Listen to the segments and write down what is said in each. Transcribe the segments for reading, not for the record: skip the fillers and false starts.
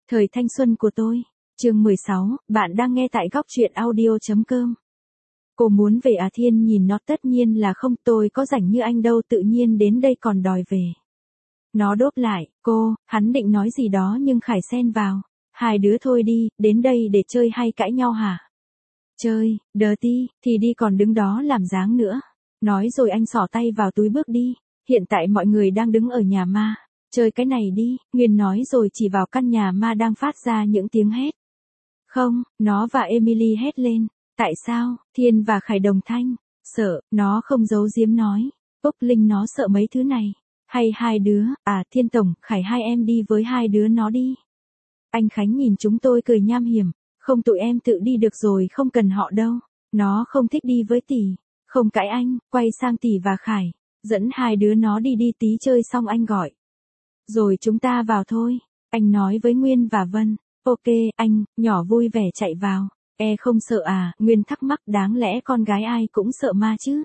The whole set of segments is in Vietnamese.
Thời thanh xuân của tôi. Chương 16, bạn đang nghe tại góc truyện audio.com. Cô muốn về à? Thiên nhìn nó, tất nhiên là không, tôi có rảnh như anh đâu, tự nhiên đến đây còn đòi về. Nó đốt lại, hắn định nói gì đó nhưng Khải xen vào. Hai đứa thôi đi, đến đây để chơi hay cãi nhau hả? Chơi, dirty, thì đi còn đứng đó làm dáng nữa. Nói rồi anh xỏ tay vào túi bước đi. Hiện tại mọi người đang đứng ở nhà ma. Chơi cái này đi, Nguyên nói rồi chỉ vào căn nhà ma đang phát ra những tiếng hét. Không, nó và Emily hét lên. Tại sao? Thiên và Khải đồng thanh. Sợ, nó không giấu giếm nói. Úc Linh nó sợ mấy thứ này. Hay hai đứa, Thiên Tổng, Khải hai em đi với hai đứa nó đi. Anh Khánh nhìn chúng tôi cười nham hiểm. Không, tụi em tự đi được rồi, không cần họ đâu. Nó không thích đi với tỷ. Không cãi anh, quay sang tỷ và Khải. Dẫn hai đứa nó đi tí chơi xong anh gọi. Rồi chúng ta vào thôi. Anh nói với Nguyên và Vân. Ok, anh, nhỏ vui vẻ chạy vào. Không sợ à? Nguyên thắc mắc, đáng lẽ con gái ai cũng sợ ma chứ.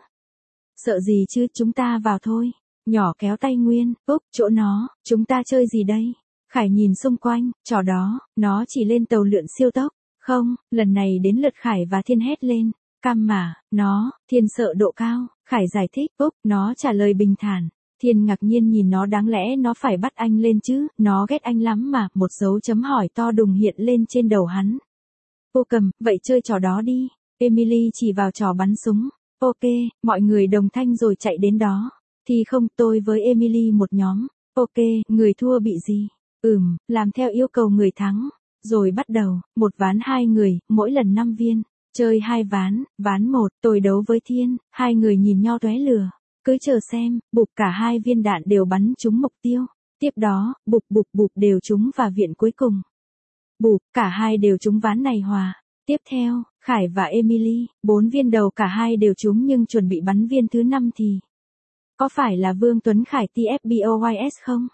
Sợ gì chứ, chúng ta vào thôi. Nhỏ kéo tay Nguyên, Úc, chỗ nó, chúng ta chơi gì đây? Khải nhìn xung quanh, trò đó, nó chỉ lên tàu lượn siêu tốc. Không, lần này đến lượt Khải và Thiên hét lên. Cam mà, Thiên sợ độ cao. Khải giải thích, Úc, nó trả lời bình thản. Thiên ngạc nhiên nhìn nó, đáng lẽ nó phải bắt anh lên chứ, nó ghét anh lắm mà, một dấu chấm hỏi to đùng hiện lên trên đầu hắn. Cô cầm, vậy chơi trò đó đi. Emily chỉ vào trò bắn súng. Ok, mọi người đồng thanh rồi chạy đến đó. Thì không, tôi với Emily một nhóm. Ok, người thua bị gì? Làm theo yêu cầu người thắng. Rồi bắt đầu, một ván hai người, mỗi lần 5 viên. Chơi hai ván, ván 1, tôi đấu với Thiên, hai người nhìn nhau tóe lửa. Cứ chờ xem, bụp, cả hai viên đạn đều bắn trúng mục tiêu. Tiếp đó, bụp đều trúng và viện cuối cùng. Bụp, cả hai đều trúng, ván này hòa. Tiếp theo, Khải và Emily, 4 viên đầu cả hai đều trúng nhưng chuẩn bị bắn viên thứ 5 thì. Có phải là Vương Tuấn Khải TFBOYS không?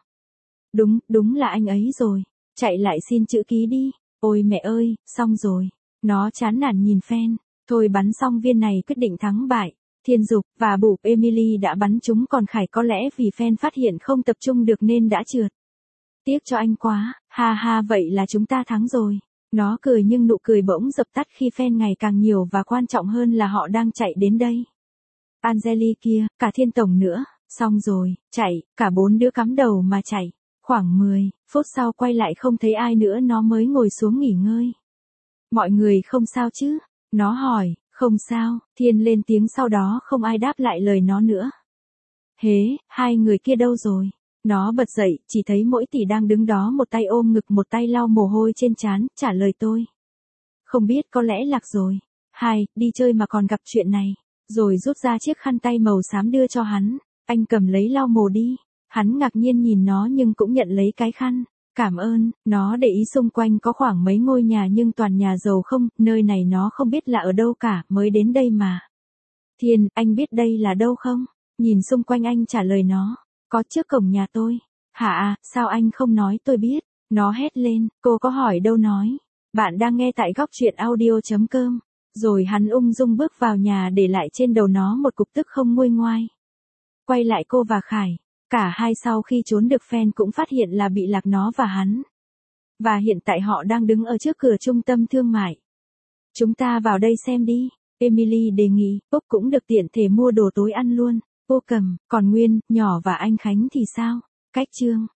Đúng là anh ấy rồi. Chạy lại xin chữ ký đi. Ôi mẹ ơi, xong rồi. Nó chán nản nhìn fan. Thôi bắn xong viên này quyết định thắng bại. Thiên Dục và bụp Emily đã bắn trúng, còn Khải có lẽ vì fan phát hiện không tập trung được nên đã trượt. Tiếc cho anh quá, ha, vậy là chúng ta thắng rồi. Nó cười nhưng nụ cười bỗng dập tắt khi fan ngày càng nhiều và quan trọng hơn là họ đang chạy đến đây. Angeli kia, cả Thiên Tổng nữa, xong rồi, chạy, cả 4 đứa cắm đầu mà chạy. Khoảng 10 phút sau quay lại không thấy ai nữa, nó mới ngồi xuống nghỉ ngơi. Mọi người không sao chứ? Nó hỏi. Không sao, Thiên lên tiếng, sau đó không ai đáp lại lời nó nữa. Hế, hai người kia đâu rồi? Nó bật dậy, chỉ thấy mỗi tỷ đang đứng đó, một tay ôm ngực, một tay lau mồ hôi trên trán, trả lời tôi. Không biết, có lẽ lạc rồi. Đi chơi mà còn gặp chuyện này. Rồi rút ra chiếc khăn tay màu xám đưa cho hắn. Anh cầm lấy lau mồ đi. Hắn ngạc nhiên nhìn nó nhưng cũng nhận lấy cái khăn. Cảm ơn. Nó để ý xung quanh có khoảng mấy ngôi nhà nhưng toàn nhà giàu không, nơi này nó không biết là ở đâu cả, mới đến đây mà. Thiên, anh biết đây là đâu không? Nhìn xung quanh anh trả lời nó. Có, trước cổng nhà tôi. Hả, sao anh không nói tôi biết? Nó hét lên, cô có hỏi đâu nói. Bạn đang nghe tại góc truyện audio.com. Rồi hắn ung dung bước vào nhà, để lại trên đầu nó một cục tức không nguôi ngoai. Quay lại cô và Khải. Cả hai sau khi trốn được fan cũng phát hiện là bị lạc, nó và hắn. Và hiện tại họ đang đứng ở trước cửa trung tâm thương mại. Chúng ta vào đây xem đi. Emily đề nghị, Úc cũng được tiện thể mua đồ tối ăn luôn. Cô cầm, còn Nguyên, nhỏ và anh Khánh thì sao? Cách chương.